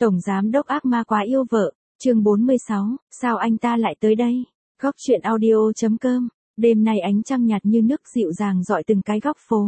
Tổng giám đốc ác ma quá yêu vợ, chương 46, sao anh ta lại tới đây? Góc truyện audio.com, đêm nay ánh trăng nhạt như nước dịu dàng rọi từng cái góc phố.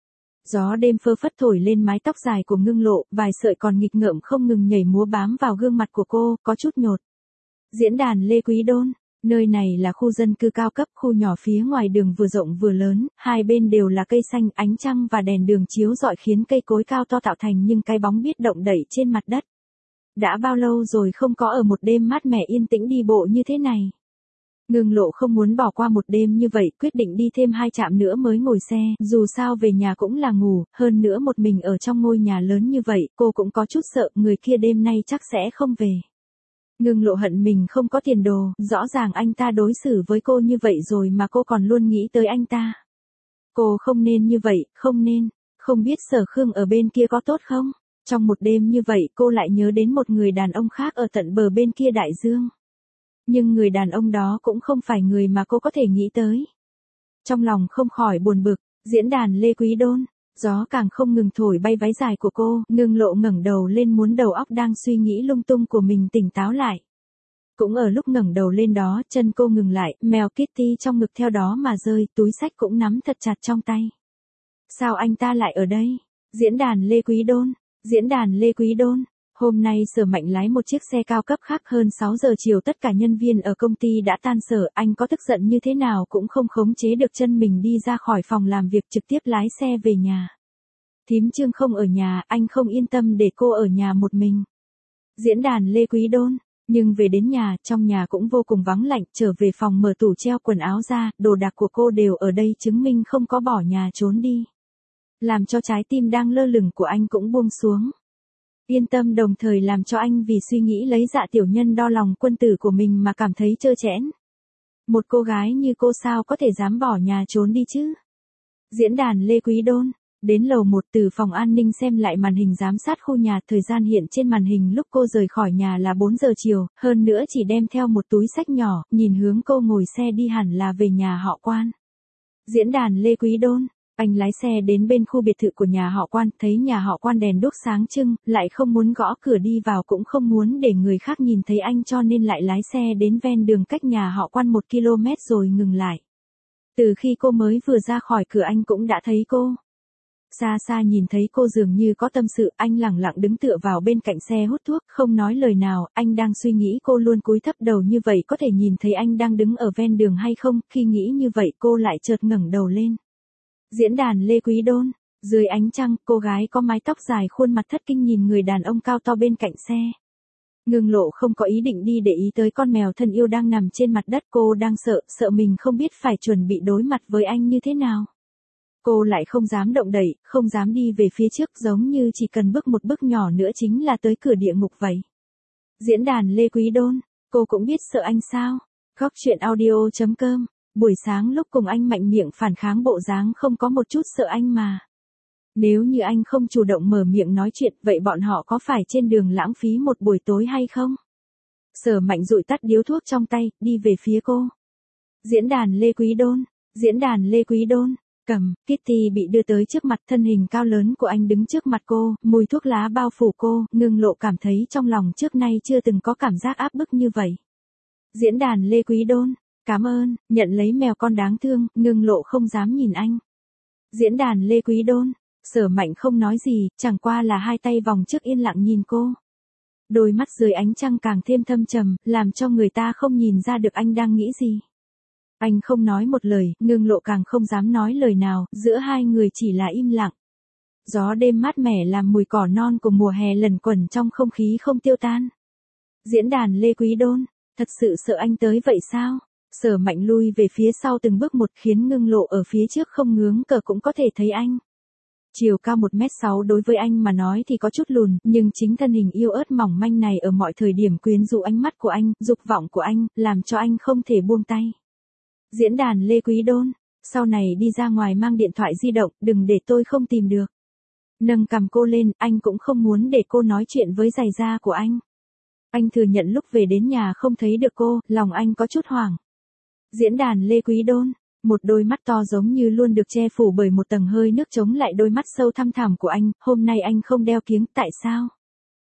Gió đêm phơ phất thổi lên mái tóc dài của Ngưng Lộ, vài sợi còn nghịch ngợm không ngừng nhảy múa bám vào gương mặt của cô, có chút nhột. Diễn đàn Lê Quý Đôn, nơi này là khu dân cư cao cấp, khu nhỏ phía ngoài đường vừa rộng vừa lớn, hai bên đều là cây xanh, ánh trăng và đèn đường chiếu rọi khiến cây cối cao to tạo thành những cái bóng biết động đẩy trên mặt đất. Đã bao lâu rồi không có ở một đêm mát mẻ yên tĩnh đi bộ như thế này. Ngưng Lộ không muốn bỏ qua một đêm như vậy, quyết định đi thêm 2 trạm nữa mới ngồi xe, dù sao về nhà cũng là ngủ, hơn nữa một mình ở trong ngôi nhà lớn như vậy, cô cũng có chút sợ, người kia đêm nay chắc sẽ không về. Ngưng Lộ hận mình không có tiền đồ, rõ ràng anh ta đối xử với cô như vậy rồi mà cô còn luôn nghĩ tới anh ta. Cô không nên như vậy, không nên, không biết Sở Khương ở bên kia có tốt không? Trong một đêm như vậy cô lại nhớ đến một người đàn ông khác ở tận bờ bên kia đại dương. Nhưng người đàn ông đó cũng không phải người mà cô có thể nghĩ tới. Trong lòng không khỏi buồn bực, diễn đàn Lê Quý Đôn, gió càng không ngừng thổi bay váy dài của cô, Ngưng Lộ ngẩng đầu lên muốn đầu óc đang suy nghĩ lung tung của mình tỉnh táo lại. Cũng ở lúc ngẩng đầu lên đó, chân cô ngừng lại, mèo Kitty trong ngực theo đó mà rơi, túi xách cũng nắm thật chặt trong tay. Sao anh ta lại ở đây? Diễn đàn Lê Quý Đôn, diễn đàn Lê Quý Đôn. Hôm nay Sở Mạnh lái một chiếc xe cao cấp khác, hơn 6 giờ chiều tất cả nhân viên ở công ty đã tan sở, anh có tức giận như thế nào cũng không khống chế được chân mình đi ra khỏi phòng làm việc, trực tiếp lái xe về nhà. Thím Trương không ở nhà, anh không yên tâm để cô ở nhà một mình. Diễn đàn Lê Quý Đôn, nhưng về đến nhà, trong nhà cũng vô cùng vắng lạnh, trở về phòng mở tủ treo quần áo ra, đồ đạc của cô đều ở đây chứng minh không có bỏ nhà trốn đi. Làm cho trái tim đang lơ lửng của anh cũng buông xuống. Yên tâm, đồng thời làm cho anh vì suy nghĩ lấy dạ tiểu nhân đo lòng quân tử của mình mà cảm thấy trơ trẽn. Một cô gái như cô sao có thể dám bỏ nhà trốn đi chứ? Diễn đàn Lê Quý Đôn, đến lầu 1 từ phòng an ninh xem lại màn hình giám sát khu nhà, thời gian hiện trên màn hình lúc cô rời khỏi nhà là 4 giờ chiều, hơn nữa chỉ đem theo một túi xách nhỏ, nhìn hướng cô ngồi xe đi hẳn là về nhà họ Quan. Diễn đàn Lê Quý Đôn, anh lái xe đến bên khu biệt thự của nhà họ Quan, thấy nhà họ Quan đèn đuốc sáng trưng, lại không muốn gõ cửa đi vào cũng không muốn để người khác nhìn thấy anh cho nên lại lái xe đến ven đường cách nhà họ Quan 1 km rồi ngừng lại. Từ khi cô mới vừa ra khỏi cửa anh cũng đã thấy cô. Xa xa nhìn thấy cô dường như có tâm sự, anh lẳng lặng đứng tựa vào bên cạnh xe hút thuốc, không nói lời nào, anh đang suy nghĩ cô luôn cúi thấp đầu như vậy có thể nhìn thấy anh đang đứng ở ven đường hay không, khi nghĩ như vậy cô lại chợt ngẩng đầu lên. Diễn đàn Lê Quý Đôn, dưới ánh trăng, cô gái có mái tóc dài khuôn mặt thất kinh nhìn người đàn ông cao to bên cạnh xe. Ngưng Lộ không có ý định đi để ý tới con mèo thân yêu đang nằm trên mặt đất, cô đang sợ mình không biết phải chuẩn bị đối mặt với anh như thế nào. Cô lại không dám động đậy, không dám đi về phía trước, giống như chỉ cần bước một bước nhỏ nữa chính là tới cửa địa ngục vậy. Diễn đàn Lê Quý Đôn, cô cũng biết sợ anh sao? Góc truyện audio.com, buổi sáng lúc cùng anh mạnh miệng phản kháng bộ dáng không có một chút sợ anh mà. Nếu như anh không chủ động mở miệng nói chuyện, vậy bọn họ có phải trên đường lãng phí một buổi tối hay không? Sở Mạnh dụi tắt điếu thuốc trong tay, đi về phía cô. Diễn đàn Lê Quý Đôn, diễn đàn Lê Quý Đôn. Cầm, Kitty bị đưa tới trước mặt, thân hình cao lớn của anh đứng trước mặt cô, mùi thuốc lá bao phủ cô, Ngưng Lộ cảm thấy trong lòng trước nay chưa từng có cảm giác áp bức như vậy. Diễn đàn Lê Quý Đôn, cảm ơn, nhận lấy mèo con đáng thương, Ngưng Lộ không dám nhìn anh. Diễn đàn Lê Quý Đôn, Sở Mạnh không nói gì, chẳng qua là hai tay vòng trước yên lặng nhìn cô. Đôi mắt dưới ánh trăng càng thêm thâm trầm, làm cho người ta không nhìn ra được anh đang nghĩ gì. Anh không nói một lời, Ngưng Lộ càng không dám nói lời nào, giữa hai người chỉ là im lặng. Gió đêm mát mẻ làm mùi cỏ non của mùa hè lẩn quẩn trong không khí không tiêu tan. Diễn đàn Lê Quý Đôn, thật sự sợ anh tới vậy sao? Sở Mạnh lui về phía sau từng bước một khiến Ngưng Lộ ở phía trước không ngướng cờ cũng có thể thấy anh. Chiều cao 1m6 đối với anh mà nói thì có chút lùn, nhưng chính thân hình yêu ớt mỏng manh này ở mọi thời điểm quyến rũ ánh mắt của anh, dục vọng của anh, làm cho anh không thể buông tay. Diễn đàn Lê Quý Đôn, sau này đi ra ngoài mang điện thoại di động, đừng để tôi không tìm được. Nâng cằm cô lên, anh cũng không muốn để cô nói chuyện với giày da của anh. Anh thừa nhận lúc về đến nhà không thấy được cô, lòng anh có chút hoảng. Diễn đàn Lê Quý Đôn, một đôi mắt to giống như luôn được che phủ bởi một tầng hơi nước chống lại đôi mắt sâu thăm thẳm của anh, hôm nay anh không đeo kiếng, tại sao?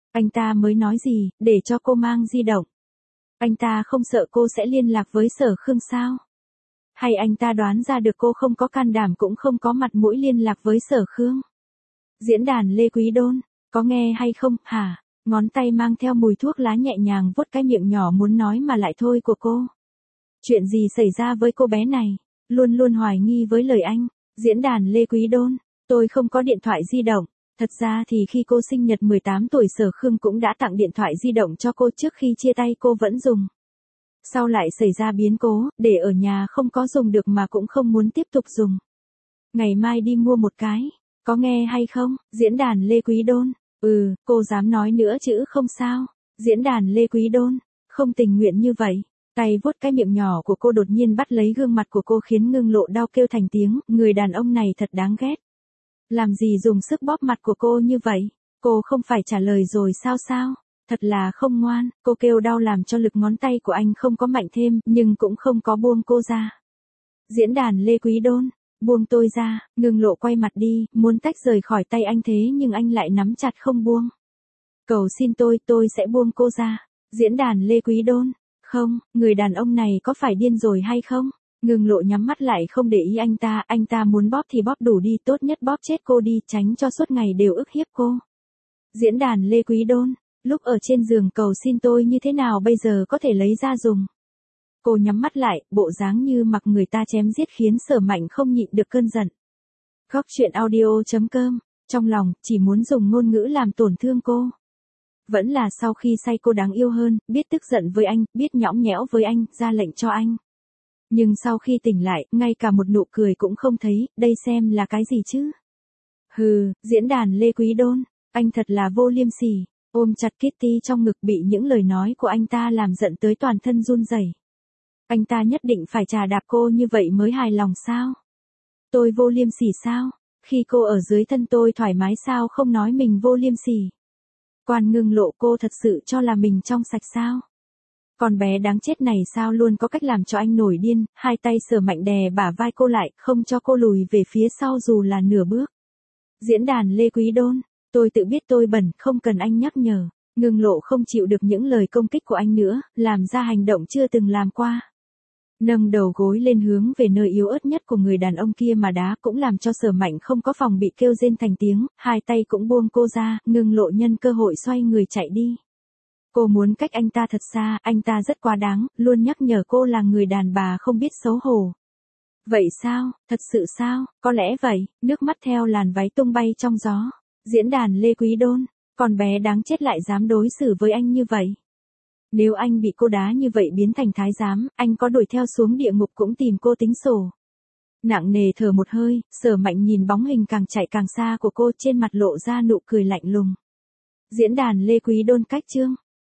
Anh ta mới nói gì, để cho cô mang di động. Anh ta không sợ cô sẽ liên lạc với Sở Khương sao? Hay anh ta đoán ra được cô không có can đảm cũng không có mặt mũi liên lạc với Sở Khương? Diễn đàn Lê Quý Đôn, có nghe hay không, hả? Ngón tay mang theo mùi thuốc lá nhẹ nhàng vuốt cái miệng nhỏ muốn nói mà lại thôi của cô. Chuyện gì xảy ra với cô bé này? Luôn luôn hoài nghi với lời anh. Diễn đàn Lê Quý Đôn, tôi không có điện thoại di động. Thật ra thì khi cô sinh nhật 18 tuổi Sở Khương cũng đã tặng điện thoại di động cho cô, trước khi chia tay cô vẫn dùng. Sau lại xảy ra biến cố, để ở nhà không có dùng được mà cũng không muốn tiếp tục dùng. Ngày mai đi mua một cái. Có nghe hay không? Diễn đàn Lê Quý Đôn. Cô dám nói nữa chứ không sao. Diễn đàn Lê Quý Đôn, không tình nguyện như vậy. Tay vuốt cái miệng nhỏ của cô đột nhiên bắt lấy gương mặt của cô khiến Ngưng Lộ đau kêu thành tiếng, người đàn ông này thật đáng ghét. Làm gì dùng sức bóp mặt của cô như vậy? Cô không phải trả lời rồi sao? Thật là không ngoan, cô kêu đau làm cho lực ngón tay của anh không có mạnh thêm, nhưng cũng không có buông cô ra. Diễn đàn Lê Quý Đôn, buông tôi ra. Ngưng Lộ quay mặt đi, muốn tách rời khỏi tay anh thế nhưng anh lại nắm chặt không buông. Cầu xin tôi sẽ buông cô ra. Diễn đàn Lê Quý Đôn, không, người đàn ông này có phải điên rồi hay không? Ngưng Lộ nhắm mắt lại không để ý anh ta muốn bóp thì bóp đủ đi, tốt nhất bóp chết cô đi, tránh cho suốt ngày đều ức hiếp cô. Diễn đàn Lê Quý Đôn, lúc ở trên giường cầu xin tôi như thế nào bây giờ có thể lấy ra dùng. Cô nhắm mắt lại, bộ dáng như mặc người ta chém giết khiến Sở Mạnh không nhịn được cơn giận. Góc truyện audio.com, trong lòng, chỉ muốn dùng ngôn ngữ làm tổn thương cô. Vẫn là sau khi say cô đáng yêu hơn, biết tức giận với anh, biết nhõng nhẽo với anh, ra lệnh cho anh. Nhưng sau khi tỉnh lại, ngay cả một nụ cười cũng không thấy, đây xem là cái gì chứ? Diễn đàn Lê Quý Đôn, anh thật là vô liêm sỉ. Ôm chặt Kitty trong ngực bị những lời nói của anh ta làm giận tới toàn thân run rẩy. Anh ta nhất định phải chà đạp cô như vậy mới hài lòng sao? Tôi vô liêm sỉ sao? Khi cô ở dưới thân tôi thoải mái sao không nói mình vô liêm sỉ? Quan Ngưng Lộ, cô thật sự cho là mình trong sạch sao? Con bé đáng chết này sao luôn có cách làm cho anh nổi điên, hai tay Sở Mạnh đè bả vai cô lại, không cho cô lùi về phía sau dù là nửa bước. Diễn đàn Lê Quý Đôn, tôi tự biết tôi bẩn, không cần anh nhắc nhở. Ngưng Lộ không chịu được những lời công kích của anh nữa, làm ra hành động chưa từng làm qua. Nâng đầu gối lên hướng về nơi yếu ớt nhất của người đàn ông kia mà đá, cũng làm cho Sở Mạnh không có phòng bị kêu rên thành tiếng, hai tay cũng buông cô ra. Ngưng Lộ nhân cơ hội xoay người chạy đi. Cô muốn cách anh ta thật xa, anh ta rất quá đáng, luôn nhắc nhở cô là người đàn bà không biết xấu hổ. Vậy sao, thật sự sao, có lẽ vậy, nước mắt theo làn váy tung bay trong gió. Diễn đàn Lê Quý Đôn, con bé đáng chết lại dám đối xử với anh như vậy. Nếu anh bị cô đá như vậy biến thành thái giám, anh có đuổi theo xuống địa ngục cũng tìm cô tính sổ. Nặng nề thở một hơi, Sở Mạnh nhìn bóng hình càng chạy càng xa của cô, trên mặt lộ ra nụ cười lạnh lùng. Diễn đàn Lê Quý Đôn cách chương